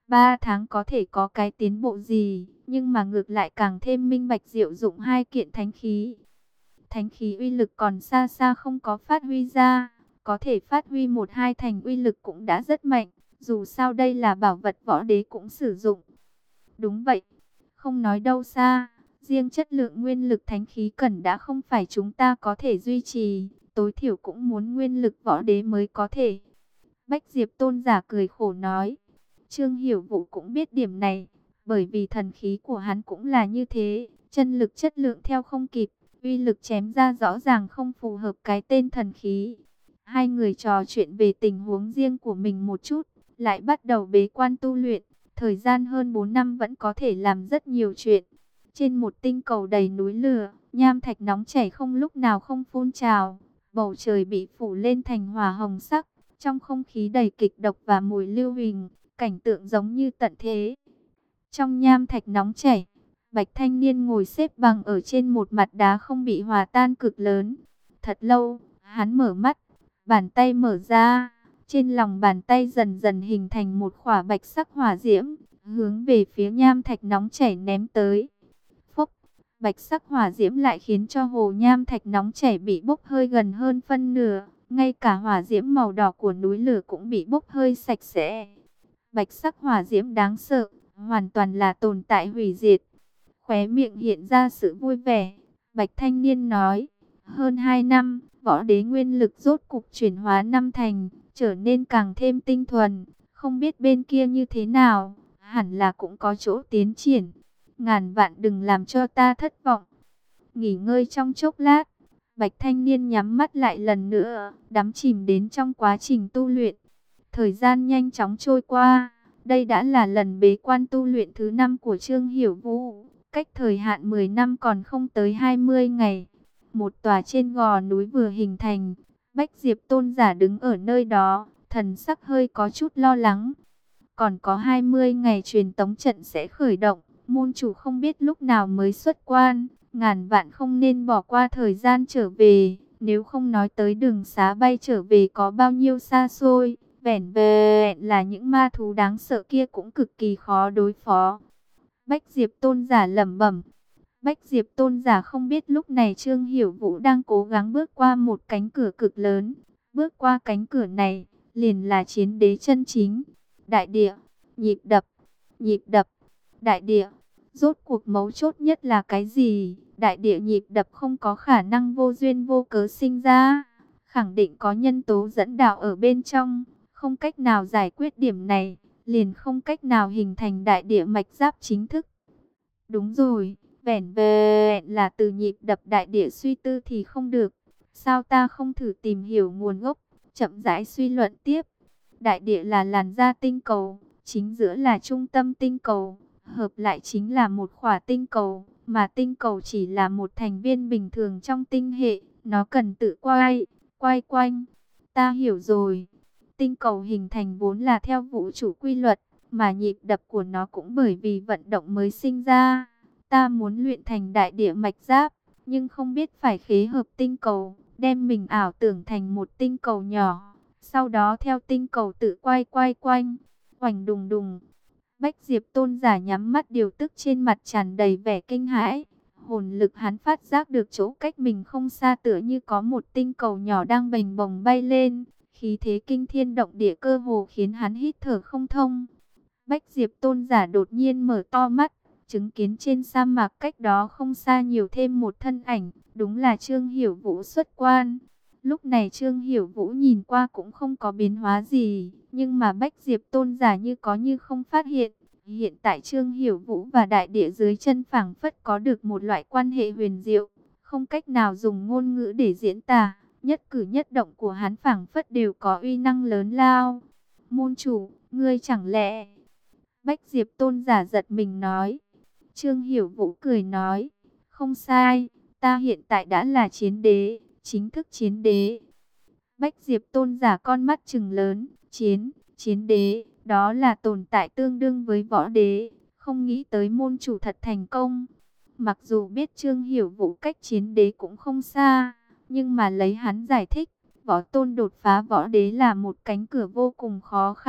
Ba tháng có thể có cái tiến bộ gì, nhưng mà ngược lại càng thêm minh bạch diệu dụng hai kiện thánh khí. Thánh khí uy lực còn xa xa không có phát huy ra, có thể phát huy một hai thành uy lực cũng đã rất mạnh, dù sao đây là bảo vật võ đế cũng sử dụng. Đúng vậy, không nói đâu xa, riêng chất lượng nguyên lực thánh khí cần đã không phải chúng ta có thể duy trì, tối thiểu cũng muốn nguyên lực võ đế mới có thể. Bách Diệp Tôn giả cười khổ nói, Trương Hiểu Vũ cũng biết điểm này, bởi vì thần khí của hắn cũng là như thế, chân lực chất lượng theo không kịp, uy lực chém ra rõ ràng không phù hợp cái tên thần khí. Hai người trò chuyện về tình huống riêng của mình một chút, lại bắt đầu bế quan tu luyện. Thời gian hơn bốn năm vẫn có thể làm rất nhiều chuyện. Trên một tinh cầu đầy núi lửa, nham thạch nóng chảy không lúc nào không phun trào. Bầu trời bị phủ lên thành hỏa hồng sắc, trong không khí đầy kịch độc và mùi lưu huỳnh, cảnh tượng giống như tận thế. Trong nham thạch nóng chảy, Bạch thanh niên ngồi xếp bằng ở trên một mặt đá không bị hòa tan cực lớn. Thật lâu, hắn mở mắt, bàn tay mở ra. Trên lòng bàn tay dần dần hình thành một khỏa bạch sắc hỏa diễm, hướng về phía nham thạch nóng chảy ném tới. Phốc, bạch sắc hỏa diễm lại khiến cho hồ nham thạch nóng chảy bị bốc hơi gần hơn phân nửa. Ngay cả hỏa diễm màu đỏ của núi lửa cũng bị bốc hơi sạch sẽ. Bạch sắc hỏa diễm đáng sợ, hoàn toàn là tồn tại hủy diệt. Khóe miệng hiện ra sự vui vẻ. Bạch thanh niên nói, hơn hai năm, võ đế nguyên lực rốt cục chuyển hóa năm thành, trở nên càng thêm tinh thuần. Không biết bên kia như thế nào, hẳn là cũng có chỗ tiến triển. Ngàn vạn đừng làm cho ta thất vọng. Nghỉ ngơi trong chốc lát, Bạch thanh niên nhắm mắt lại lần nữa, đắm chìm đến trong quá trình tu luyện. Thời gian nhanh chóng trôi qua, đây đã là lần bế quan tu luyện thứ năm của Trương Hiểu Vũ. Cách thời hạn mười năm còn không tới hai mươi ngày. Một tòa trên gò núi vừa hình thành, Bách Diệp Tôn giả đứng ở nơi đó, thần sắc hơi có chút lo lắng. Còn có hai mươi ngày truyền tống trận sẽ khởi động, môn chủ không biết lúc nào mới xuất quan, ngàn vạn không nên bỏ qua thời gian trở về, nếu không nói tới đường xá bay trở về có bao nhiêu xa xôi, vẻn vẹn là những ma thú đáng sợ kia cũng cực kỳ khó đối phó. Bách Diệp Tôn giả lẩm bẩm. Bách Diệp Tôn giả không biết lúc này Trương Hiểu Vũ đang cố gắng bước qua một cánh cửa cực lớn. Bước qua cánh cửa này, liền là chiến đế chân chính. Đại địa, nhịp đập, nhịp đập, đại địa. Rốt cuộc mấu chốt nhất là cái gì? Đại địa nhịp đập không có khả năng vô duyên vô cớ sinh ra. Khẳng định có nhân tố dẫn đạo ở bên trong. Không cách nào giải quyết điểm này, liền không cách nào hình thành đại địa mạch giáp chính thức. Đúng rồi, vẻn vẹn là từ nhịp đập đại địa suy tư thì không được. Sao ta không thử tìm hiểu nguồn gốc, chậm rãi suy luận tiếp. Đại địa là làn da tinh cầu, chính giữa là trung tâm tinh cầu, hợp lại chính là một khỏa tinh cầu, mà tinh cầu chỉ là một thành viên bình thường trong tinh hệ, nó cần tự quay, quay quanh. Ta hiểu rồi. Tinh cầu hình thành vốn là theo vũ trụ quy luật, mà nhịp đập của nó cũng bởi vì vận động mới sinh ra. Ta muốn luyện thành đại địa mạch giáp, nhưng không biết phải khế hợp tinh cầu, đem mình ảo tưởng thành một tinh cầu nhỏ, sau đó theo tinh cầu tự quay quay quanh, oành đùng đùng. Bách Diệp Tôn giả nhắm mắt điều tức, trên mặt tràn đầy vẻ kinh hãi. Hồn lực hắn phát giác được chỗ cách mình không xa, tựa như có một tinh cầu nhỏ đang bềnh bồng bay lên. Khí thế kinh thiên động địa cơ hồ khiến hắn hít thở không thông. Bách Diệp Tôn giả đột nhiên mở to mắt, chứng kiến trên sa mạc cách đó không xa nhiều thêm một thân ảnh, đúng là Trương Hiểu Vũ xuất quan. Lúc này Trương Hiểu Vũ nhìn qua cũng không có biến hóa gì, nhưng mà Bách Diệp Tôn giả như có như không phát hiện. Hiện tại Trương Hiểu Vũ và đại địa dưới chân phảng phất có được một loại quan hệ huyền diệu, không cách nào dùng ngôn ngữ để diễn tả. Nhất cử nhất động của hắn phảng phất đều có uy năng lớn lao. Môn chủ, ngươi chẳng lẽ... Bách Diệp Tôn giả giật mình nói. Trương Hiểu Vũ cười nói, không sai, ta hiện tại đã là chiến đế, chính thức chiến đế. Bách Diệp Tôn giả con mắt trừng lớn, chiến, chiến đế, đó là tồn tại tương đương với võ đế, không nghĩ tới môn chủ thật thành công. Mặc dù biết Trương Hiểu Vũ cách chiến đế cũng không xa, nhưng mà lấy hắn giải thích, võ tôn đột phá võ đế là một cánh cửa vô cùng khó khăn,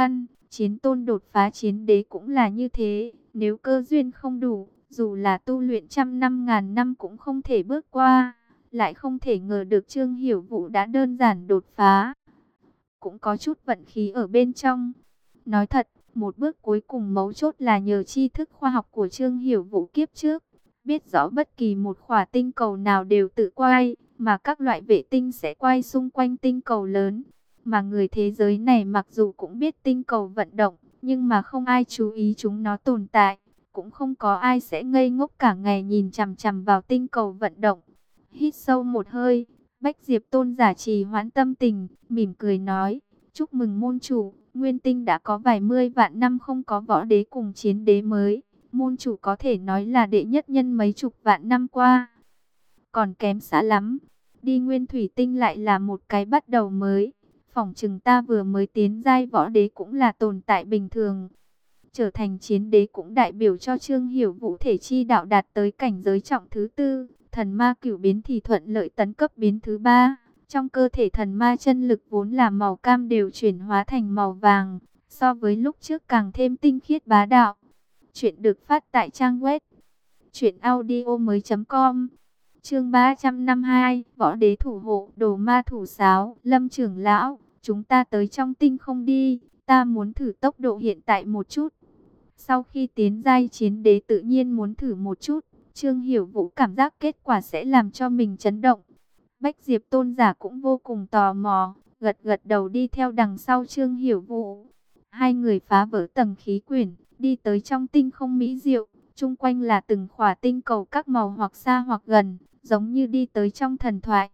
Chiến tôn đột phá chiến đế cũng là như thế, nếu cơ duyên không đủ, dù là tu luyện trăm năm ngàn năm cũng không thể bước qua. Lại không thể ngờ được Trương Hiểu Vũ đã đơn giản đột phá. Cũng có chút vận khí ở bên trong. Nói thật, một bước cuối cùng mấu chốt là nhờ tri thức khoa học của Trương Hiểu Vũ kiếp trước. Biết rõ bất kỳ một khỏa tinh cầu nào đều tự quay, mà các loại vệ tinh sẽ quay xung quanh tinh cầu lớn. Mà người thế giới này mặc dù cũng biết tinh cầu vận động, nhưng mà không ai chú ý chúng nó tồn tại. Cũng không có ai sẽ ngây ngốc cả ngày nhìn chằm chằm vào tinh cầu vận động. Hít sâu một hơi, Bách Diệp Tôn giả trì hoãn tâm tình, mỉm cười nói, chúc mừng môn chủ, Nguyên Tinh đã có vài mươi vạn năm không có võ đế cùng chiến đế mới. Môn chủ có thể nói là đệ nhất nhân mấy chục vạn năm qua. Còn kém xa lắm, đi Nguyên Thủy Tinh lại là một cái bắt đầu mới. Phỏng chừng ta vừa mới tiến giai võ đế cũng là tồn tại bình thường. Trở thành chiến đế cũng đại biểu cho Trương Hiểu Vũ thể chi đạo đạt tới cảnh giới trọng thứ tư. Thần ma cửu biến thì thuận lợi tấn cấp biến thứ ba. Trong cơ thể thần ma chân lực vốn là màu cam đều chuyển hóa thành màu vàng. So với lúc trước càng thêm tinh khiết bá đạo. Chuyện được phát tại trang web truyện audio mới chấm com. Chương ba trăm năm mươi hai, Võ Đế thủ hộ, Đồ Ma thủ sáo, Lâm trưởng lão, chúng ta tới trong tinh không đi, ta muốn thử tốc độ hiện tại một chút. Sau khi tiến giai chiến đế tự nhiên muốn thử một chút, Trương Hiểu Vũ cảm giác kết quả sẽ làm cho mình chấn động. Bách Diệp Tôn giả cũng vô cùng tò mò, gật gật đầu đi theo đằng sau Trương Hiểu Vũ. Hai người phá vỡ tầng khí quyển, đi tới trong tinh không mỹ diệu, chung quanh là từng khỏa tinh cầu các màu hoặc xa hoặc gần, giống như đi tới trong thần thoại.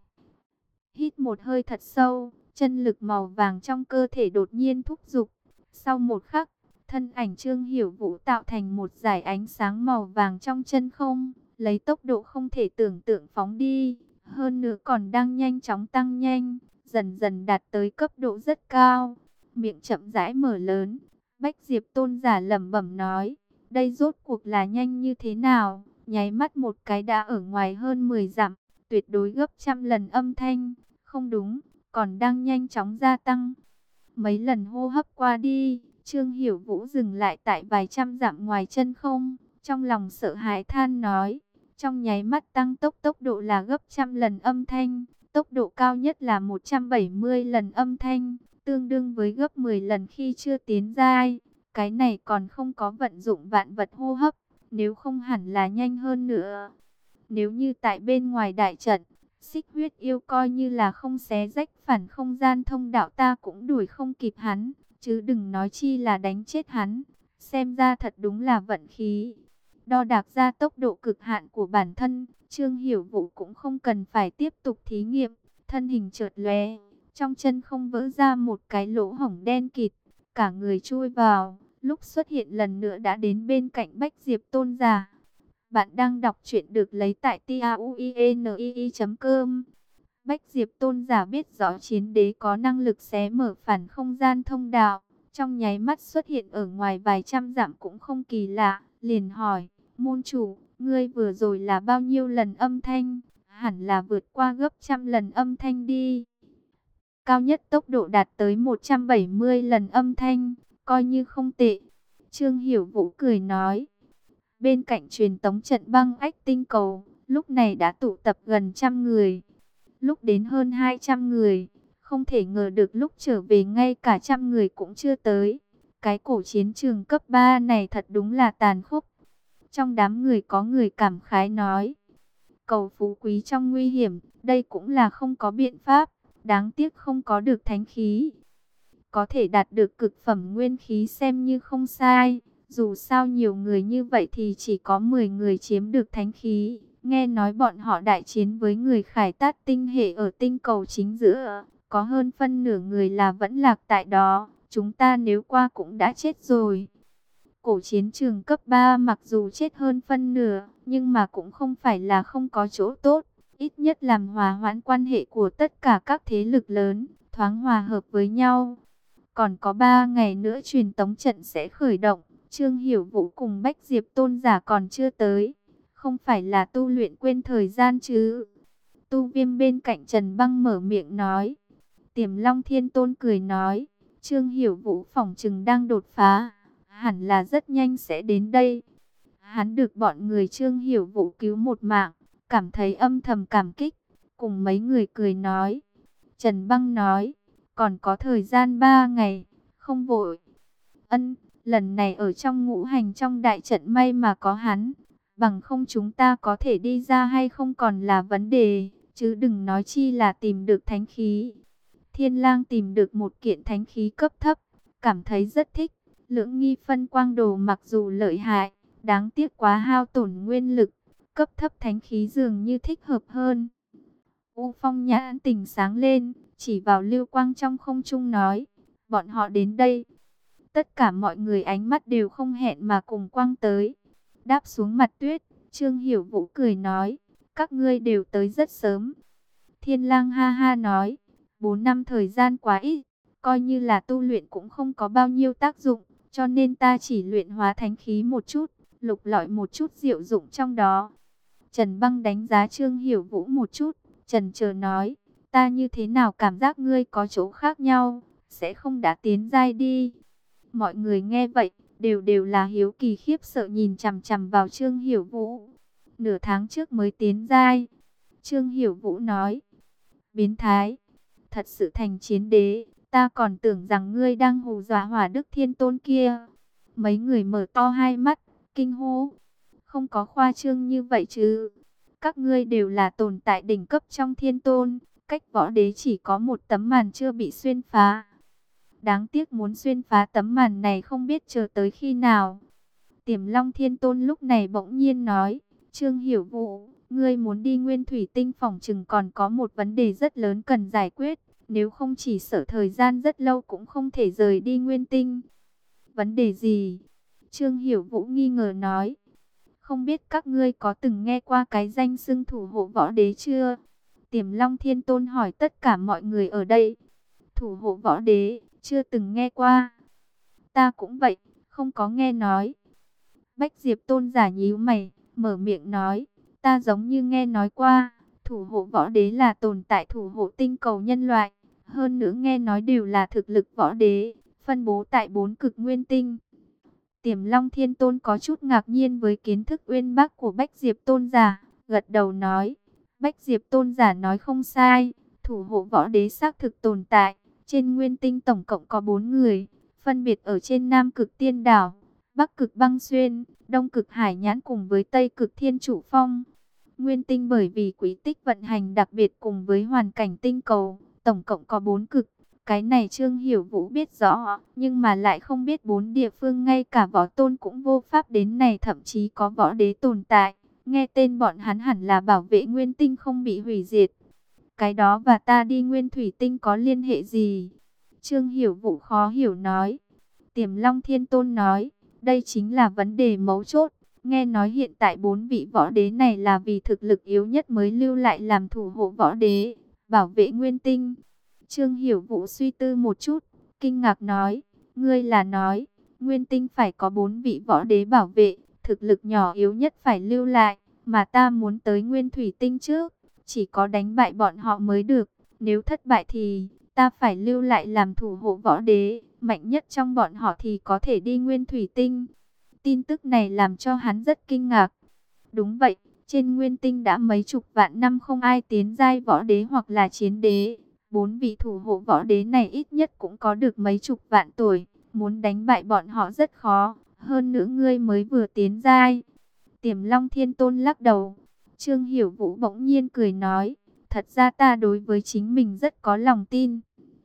Hít một hơi thật sâu, chân lực màu vàng trong cơ thể đột nhiên thúc giục. Sau một khắc, thân ảnh Trương Hiểu Vũ tạo thành một dải ánh sáng màu vàng trong chân không, lấy tốc độ không thể tưởng tượng phóng đi, hơn nữa còn đang nhanh chóng tăng nhanh, dần dần đạt tới cấp độ rất cao. Miệng chậm rãi mở lớn, Bách Diệp Tôn giả lẩm bẩm nói, đây rốt cuộc là nhanh như thế nào? Nháy mắt một cái đã ở ngoài hơn mười dặm, tuyệt đối gấp trăm lần âm thanh. Không đúng, còn đang nhanh chóng gia tăng. Mấy lần hô hấp qua đi, Trương Hiểu Vũ dừng lại tại vài trăm dặm ngoài chân không, trong lòng sợ hãi than nói, trong nháy mắt tăng tốc tốc độ là gấp trăm lần âm thanh, tốc độ cao nhất là một trăm bảy mươi lần âm thanh, tương đương với gấp mười lần khi chưa tiến giai. Cái này còn không có vận dụng vạn vật hô hấp, nếu không hẳn là nhanh hơn nữa. Nếu như tại bên ngoài đại trận, Xích Huyết yêu coi như là không xé rách phản không gian thông đạo ta cũng đuổi không kịp hắn, chứ đừng nói chi là đánh chết hắn. Xem ra thật đúng là vận khí. Đo đạc ra tốc độ cực hạn của bản thân, Trương Hiểu Vũ cũng không cần phải tiếp tục thí nghiệm. Thân hình chợt lóe, trong chân không vỡ ra một cái lỗ hổng đen kịt, cả người chui vào, lúc xuất hiện lần nữa đã đến bên cạnh Bách Diệp Tôn giả. Bạn đang đọc truyện được lấy tại tauinii chấm com. Bách Diệp Tôn giả biết rõ chiến đế có năng lực xé mở phản không gian thông đạo, trong nháy mắt xuất hiện ở ngoài vài trăm dặm cũng không kỳ lạ, liền hỏi, môn chủ, ngươi vừa rồi là bao nhiêu lần âm thanh? Hẳn là vượt qua gấp trăm lần âm thanh đi. Cao nhất tốc độ đạt tới một trăm bảy mươi lần âm thanh, coi như không tệ. Trương Hiểu Vũ cười nói. Bên cạnh truyền tống trận băng ách tinh cầu, lúc này đã tụ tập gần trăm người. Lúc đến hơn hai trăm người, không thể ngờ được lúc trở về ngay cả trăm người cũng chưa tới. Cái cổ chiến trường cấp ba này thật đúng là tàn khốc. Trong đám người có người cảm khái nói, cầu phú quý trong nguy hiểm, đây cũng là không có biện pháp, đáng tiếc không có được thánh khí. Có thể đạt được cực phẩm nguyên khí xem như không sai. Dù sao nhiều người như vậy thì chỉ có mười người chiếm được thánh khí. Nghe nói bọn họ đại chiến với người Khải Tát tinh hệ ở tinh cầu chính giữa. Có hơn phân nửa người là vẫn lạc tại đó. Chúng ta nếu qua cũng đã chết rồi. Cổ chiến trường cấp ba mặc dù chết hơn phân nửa, nhưng mà cũng không phải là không có chỗ tốt. Ít nhất làm hòa hoãn quan hệ của tất cả các thế lực lớn, thoáng hòa hợp với nhau. Còn có ba ngày nữa truyền tống trận sẽ khởi động. Trương Hiểu Vũ cùng Bách Diệp Tôn giả còn chưa tới. Không phải là tu luyện quên thời gian chứ? Tu Viêm bên cạnh Trần Băng mở miệng nói. Tiềm Long Thiên Tôn cười nói. Trương Hiểu Vũ phỏng chừng đang đột phá, hẳn là rất nhanh sẽ đến đây. Hắn được bọn người Trương Hiểu Vũ cứu một mạng, cảm thấy âm thầm cảm kích, cùng mấy người cười nói. Trần Băng nói, còn có thời gian ba ngày, không vội. Ân, lần này ở trong ngũ hành trong đại trận may mà có hắn, bằng không chúng ta có thể đi ra hay không còn là vấn đề, chứ đừng nói chi là tìm được thánh khí. Thiên Lang tìm được một kiện thánh khí cấp thấp, cảm thấy rất thích. Lưỡng nghi phân quang đồ mặc dù lợi hại, đáng tiếc quá hao tổn nguyên lực, cấp thấp thánh khí dường như thích hợp hơn. U Phong nhãn tình sáng lên, chỉ vào lưu quang trong không trung nói, bọn họ đến đây. Tất cả mọi người ánh mắt đều không hẹn mà cùng quang tới. Đáp xuống mặt tuyết, Trương Hiểu Vũ cười nói, các ngươi đều tới rất sớm. Thiên Lang ha ha nói, bốn năm thời gian quá ít, coi như là tu luyện cũng không có bao nhiêu tác dụng, cho nên ta chỉ luyện hóa thánh khí một chút, lục lọi một chút diệu dụng trong đó. Trần Băng đánh giá Trương Hiểu Vũ một chút, trần chờ nói, ta như thế nào cảm giác ngươi có chỗ khác nhau, sẽ không đã tiến giai đi. Mọi người nghe vậy, đều đều là hiếu kỳ khiếp sợ nhìn chằm chằm vào Trương Hiểu Vũ. Nửa tháng trước mới tiến giai. Trương Hiểu Vũ nói, biến thái, thật sự thành chiến đế, ta còn tưởng rằng ngươi đang hù dọa Hỏa Đức Thiên Tôn kia. Mấy người mở to hai mắt, kinh hô, không có khoa trương như vậy chứ. Các ngươi đều là tồn tại đỉnh cấp trong Thiên Tôn, cách võ đế chỉ có một tấm màn chưa bị xuyên phá. Đáng tiếc muốn xuyên phá tấm màn này không biết chờ tới khi nào. Tiềm Long Thiên Tôn lúc này bỗng nhiên nói, Trương Hiểu Vũ, ngươi muốn đi Nguyên Thủy Tinh phỏng chừng còn có một vấn đề rất lớn cần giải quyết. Nếu không chỉ sợ thời gian rất lâu cũng không thể rời đi Nguyên Tinh. Vấn đề gì? Trương Hiểu Vũ nghi ngờ nói. Không biết các ngươi có từng nghe qua cái danh xưng thủ hộ võ đế chưa? Tiềm Long Thiên Tôn hỏi tất cả mọi người ở đây. Thủ hộ võ đế, chưa từng nghe qua. Ta cũng vậy, không có nghe nói. Bách Diệp Tôn giả nhíu mày, mở miệng nói. Ta giống như nghe nói qua, thủ hộ võ đế là tồn tại thủ hộ tinh cầu nhân loại. Hơn nữa nghe nói đều là thực lực võ đế, phân bố tại bốn cực nguyên tinh. Tiềm Long Thiên Tôn có chút ngạc nhiên với kiến thức uyên bác của Bách Diệp Tôn giả, gật đầu nói. Bách Diệp Tôn giả nói không sai, thủ hộ võ đế xác thực tồn tại. Trên nguyên tinh tổng cộng có bốn người, phân biệt ở trên Nam cực Tiên Đảo, Bắc cực Băng Xuyên, Đông cực Hải Nhãn cùng với Tây cực Thiên Trụ Phong. Nguyên tinh bởi vì quý tích vận hành đặc biệt cùng với hoàn cảnh tinh cầu, tổng cộng có bốn cực. Cái này Trương Hiểu Vũ biết rõ, nhưng mà lại không biết bốn địa phương ngay cả võ tôn cũng vô pháp đến này, thậm chí có võ đế tồn tại. Nghe tên bọn hắn hẳn là bảo vệ nguyên tinh không bị hủy diệt. Cái đó và ta đi Nguyên Thủy Tinh có liên hệ gì? Trương Hiểu Vũ khó hiểu nói. Tiềm Long Thiên Tôn nói, đây chính là vấn đề mấu chốt. Nghe nói hiện tại bốn vị võ đế này là vì thực lực yếu nhất mới lưu lại làm thủ hộ võ đế, bảo vệ nguyên tinh. Trương Hiểu Vũ suy tư một chút, kinh ngạc nói, ngươi là nói, nguyên tinh phải có bốn vị võ đế bảo vệ, thực lực nhỏ yếu nhất phải lưu lại, mà ta muốn tới Nguyên Thủy Tinh trước, chỉ có đánh bại bọn họ mới được, nếu thất bại thì ta phải lưu lại làm thủ hộ võ đế, mạnh nhất trong bọn họ thì có thể đi Nguyên Thủy Tinh. Tin tức này làm cho hắn rất kinh ngạc. Đúng vậy, trên Nguyên Tinh đã mấy chục vạn năm không ai tiến giai võ đế hoặc là chiến đế. Bốn vị thủ hộ võ đế này ít nhất cũng có được mấy chục vạn tuổi, muốn đánh bại bọn họ rất khó. Hơn nữa ngươi mới vừa tiến giai. Tiềm Long Thiên Tôn lắc đầu. Trương Hiểu Vũ bỗng nhiên cười nói, thật ra ta đối với chính mình rất có lòng tin.